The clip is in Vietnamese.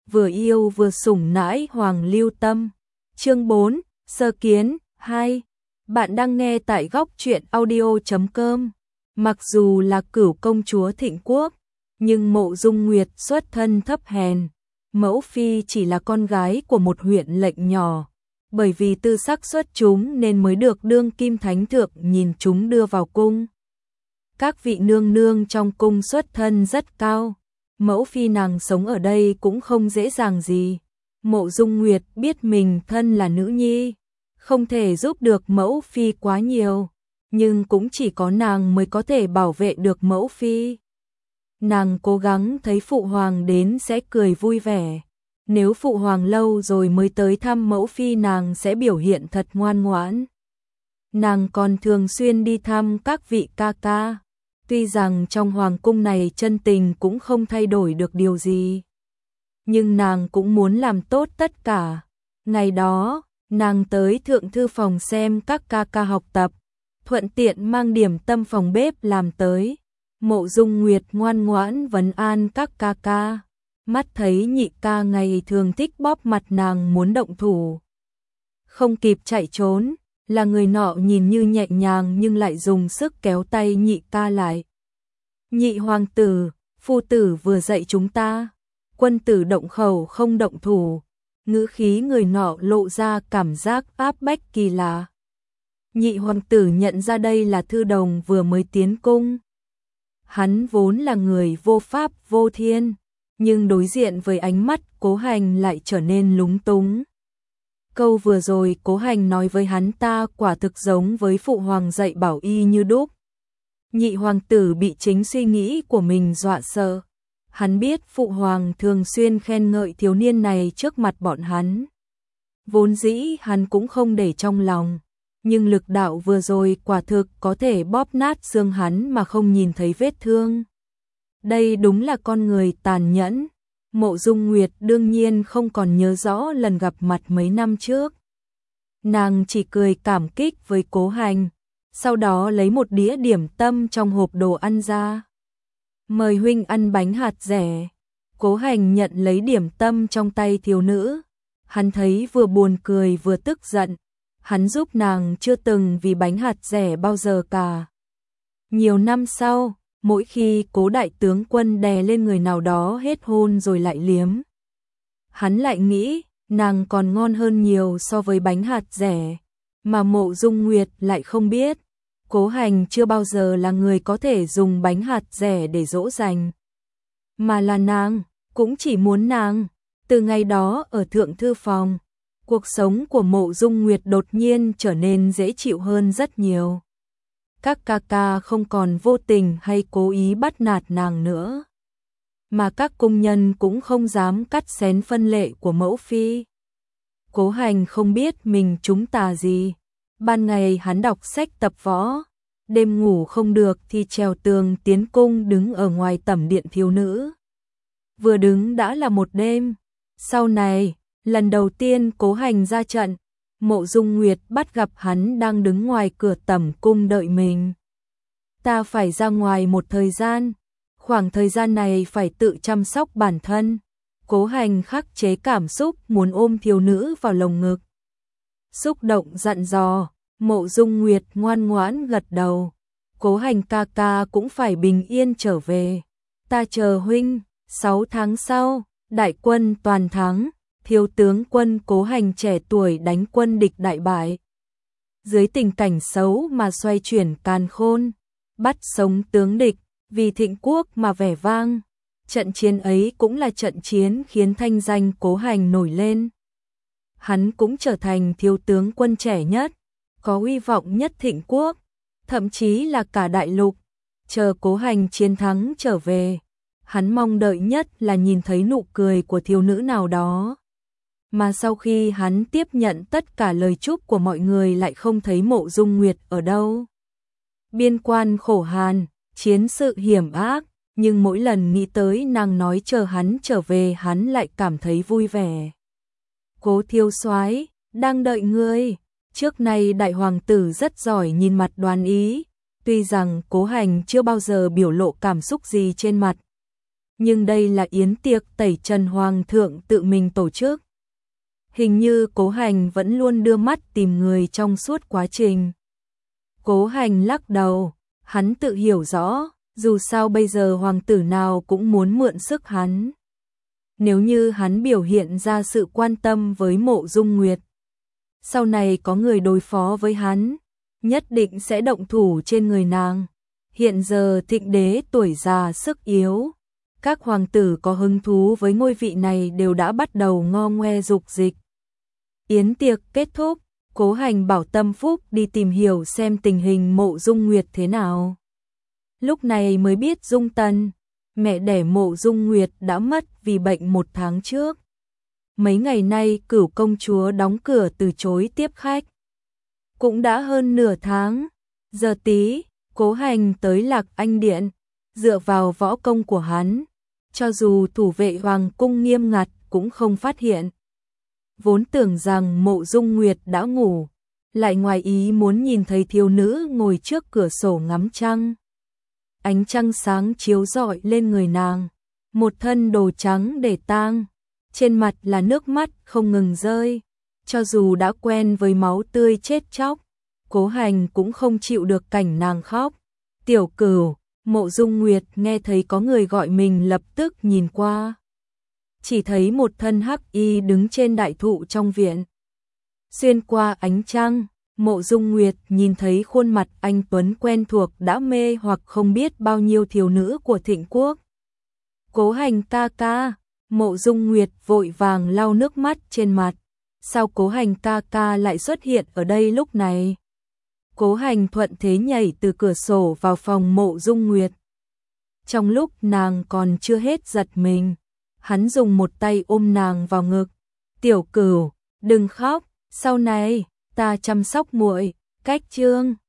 vừa yêu vừa sủng nãi Hoàng Lưu Tâm. Chương 4, Sơ Kiến 2. Bạn đang nghe tại góc truyện audio.com. Mặc dù là cửu công chúa Thịnh Quốc, nhưng Mộ Dung Nguyệt xuất thân thấp hèn. Mẫu phi chỉ là con gái của một huyện lệnh nhỏ, bởi vì tư sắc xuất chúng nên mới được đương kim thánh thượng nhìn chúng đưa vào cung. Các vị nương nương trong cung xuất thân rất cao, mẫu phi nàng sống ở đây cũng không dễ dàng gì. Mộ Dung Nguyệt biết mình thân là nữ nhi, không thể giúp được mẫu phi quá nhiều, nhưng cũng chỉ có nàng mới có thể bảo vệ được mẫu phi. Nàng cố gắng thấy phụ hoàng đến sẽ cười vui vẻ. Nếu phụ hoàng lâu rồi mới tới thăm mẫu phi nàng sẽ biểu hiện thật ngoan ngoãn. Nàng còn thường xuyên đi thăm các vị ca ca. Tuy rằng trong hoàng cung này chân tình cũng không thay đổi được điều gì, nhưng nàng cũng muốn làm tốt tất cả. Ngày đó, nàng tới thượng thư phòng xem các ca ca học tập, thuận tiện mang điểm tâm phòng bếp làm tới. Mộ Dung Nguyệt ngoan ngoãn vấn an các ca ca. Mắt thấy nhị ca ngày thường thích bóp mặt nàng muốn động thủ. Không kịp chạy trốn, là người nọ nhìn như nhẹ nhàng nhưng lại dùng sức kéo tay nhị ca lại. Nhị hoàng tử, phu tử vừa dạy chúng ta, quân tử động khẩu không động thủ. Ngữ khí người nọ lộ ra cảm giác áp bách kỳ lạ. Nhị hoàng tử nhận ra đây là thư đồng vừa mới tiến cung. Hắn vốn là người vô pháp vô thiên, nhưng đối diện với ánh mắt Cố Hành lại trở nên lúng túng. Câu vừa rồi Cố Hành nói với hắn ta quả thực giống với phụ hoàng dạy bảo y như đúc. Nhị hoàng tử bị chính suy nghĩ của mình dọa sợ. Hắn biết phụ hoàng thường xuyên khen ngợi thiếu niên này trước mặt bọn hắn. Vốn dĩ hắn cũng không để trong lòng, nhưng lực đạo vừa rồi quả thực có thể bóp nát xương hắn mà không nhìn thấy vết thương. Đây đúng là con người tàn nhẫn. Mộ Dung Nguyệt đương nhiên không còn nhớ rõ lần gặp mặt mấy năm trước. Nàng chỉ cười cảm kích với Cố Hành, sau đó lấy một đĩa điểm tâm trong hộp đồ ăn ra. Mời huynh ăn bánh hạt dẻ. Cố Hành nhận lấy điểm tâm trong tay thiếu nữ. Hắn thấy vừa buồn cười vừa tức giận. Hắn giúp nàng chưa từng vì bánh hạt dẻ bao giờ cả. Nhiều năm sau, mỗi khi Cố đại tướng quân đè lên người nào đó hết hôn rồi lại liếm, hắn lại nghĩ nàng còn ngon hơn nhiều so với bánh hạt dẻ, mà Mộ Dung Nguyệt lại không biết. Cố Hành chưa bao giờ là người có thể dùng bánh hạt dẻ để dỗ dành, mà là nàng, cũng chỉ muốn nàng. Từ ngày đó ở thượng thư phòng, cuộc sống của Mộ Dung Nguyệt đột nhiên trở nên dễ chịu hơn rất nhiều. Các ca ca không còn vô tình hay cố ý bắt nạt nàng nữa, mà các cung nhân cũng không dám cắt xén phân lệ của mẫu phi. Cố Hành không biết mình trúng tà gì. Ban ngày hắn đọc sách tập võ, đêm ngủ không được thì trèo tường tiến cung đứng ở ngoài tẩm điện thiếu nữ. Vừa đứng đã là một đêm. Sau này, lần đầu tiên Cố Hành ra trận, Mộ Dung Nguyệt bắt gặp hắn đang đứng ngoài cửa tẩm cung đợi mình. Ta phải ra ngoài một thời gian, khoảng thời gian này phải tự chăm sóc bản thân. Cố Hành khắc chế cảm xúc muốn ôm thiếu nữ vào lồng ngực. Xúc động dặn dò, Mộ Dung Nguyệt ngoan ngoãn gật đầu. Cố Hành ca ca cũng phải bình yên trở về. Ta chờ huynh. 6 tháng sau, đại quân toàn thắng. Thiếu tướng quân Cố Hành trẻ tuổi đánh quân địch đại bại. Dưới tình cảnh xấu mà xoay chuyển càn khôn, bắt sống tướng địch, vì Thịnh Quốc mà vẻ vang. Trận chiến ấy cũng là trận chiến khiến thanh danh Cố Hành nổi lên. Hắn cũng trở thành thiếu tướng quân trẻ nhất, có uy vọng nhất Thịnh Quốc, thậm chí là cả đại lục. Chờ Cố Hành chiến thắng trở về, hắn mong đợi nhất là nhìn thấy nụ cười của thiếu nữ nào đó. Mà sau khi hắn tiếp nhận tất cả lời chúc của mọi người lại không thấy Mộ Dung Nguyệt ở đâu. Biên quan khổ hàn, chiến sự hiểm ác, nhưng mỗi lần nghĩ tới nàng nói chờ hắn trở về hắn lại cảm thấy vui vẻ. Cố thiếu soái, đang đợi ngươi. Trước nay đại hoàng tử rất giỏi nhìn mặt đoán ý, tuy rằng Cố Hành chưa bao giờ biểu lộ cảm xúc gì trên mặt, nhưng đây là yến tiệc tẩy trần hoàng thượng tự mình tổ chức. Hình như Cố Hành vẫn luôn đưa mắt tìm người trong suốt quá trình. Cố Hành lắc đầu, hắn tự hiểu rõ, dù sao bây giờ hoàng tử nào cũng muốn mượn sức hắn. Nếu như hắn biểu hiện ra sự quan tâm với Mộ Dung Nguyệt, sau này có người đối phó với hắn, nhất định sẽ động thủ trên người nàng. Hiện giờ Thịnh đế tuổi già sức yếu, các hoàng tử có hứng thú với ngôi vị này đều đã bắt đầu ngo ngoe dục dịch. Yến tiệc kết thúc, Cố Hành bảo Tâm Phúc đi tìm hiểu xem tình hình Mộ Dung Nguyệt thế nào. Lúc này mới biết Dung Tần, mẹ đẻ Mộ Dung Nguyệt đã mất vì bệnh 1 tháng trước. Mấy ngày nay Cửu công chúa đóng cửa từ chối tiếp khách. Cũng đã hơn nửa tháng, giờ tí, Cố Hành tới Lạc Anh Điện, dựa vào võ công của hắn, cho dù thủ vệ hoàng cung nghiêm ngặt cũng không phát hiện. Vốn tưởng rằng Mộ Dung Nguyệt đã ngủ, lại ngoài ý muốn nhìn thấy thiếu nữ ngồi trước cửa sổ ngắm trăng. Ánh trăng sáng chiếu rọi lên người nàng, một thân đồ trắng để tang, trên mặt là nước mắt không ngừng rơi. Cho dù đã quen với máu tươi chết chóc, Cố Hành cũng không chịu được cảnh nàng khóc. Tiểu Cửu, Mộ Dung Nguyệt nghe thấy có người gọi mình lập tức nhìn qua. Chỉ thấy một thân hắc y đứng trên đại thụ trong viện. Xuyên qua ánh trăng, Mộ Dung Nguyệt nhìn thấy khuôn mặt anh tuấn quen thuộc đã mê hoặc không biết bao nhiêu thiếu nữ của Thịnh quốc. Cố Hành ca ca, Mộ Dung Nguyệt vội vàng lau nước mắt trên mặt. Sao Cố Hành ca ca lại xuất hiện ở đây lúc này? Cố Hành thuận thế nhảy từ cửa sổ vào phòng Mộ Dung Nguyệt. Trong lúc nàng còn chưa hết giật mình, hắn dùng một tay ôm nàng vào ngực. Tiểu Cửu, đừng khóc, sau này ta chăm sóc muội. Cách chương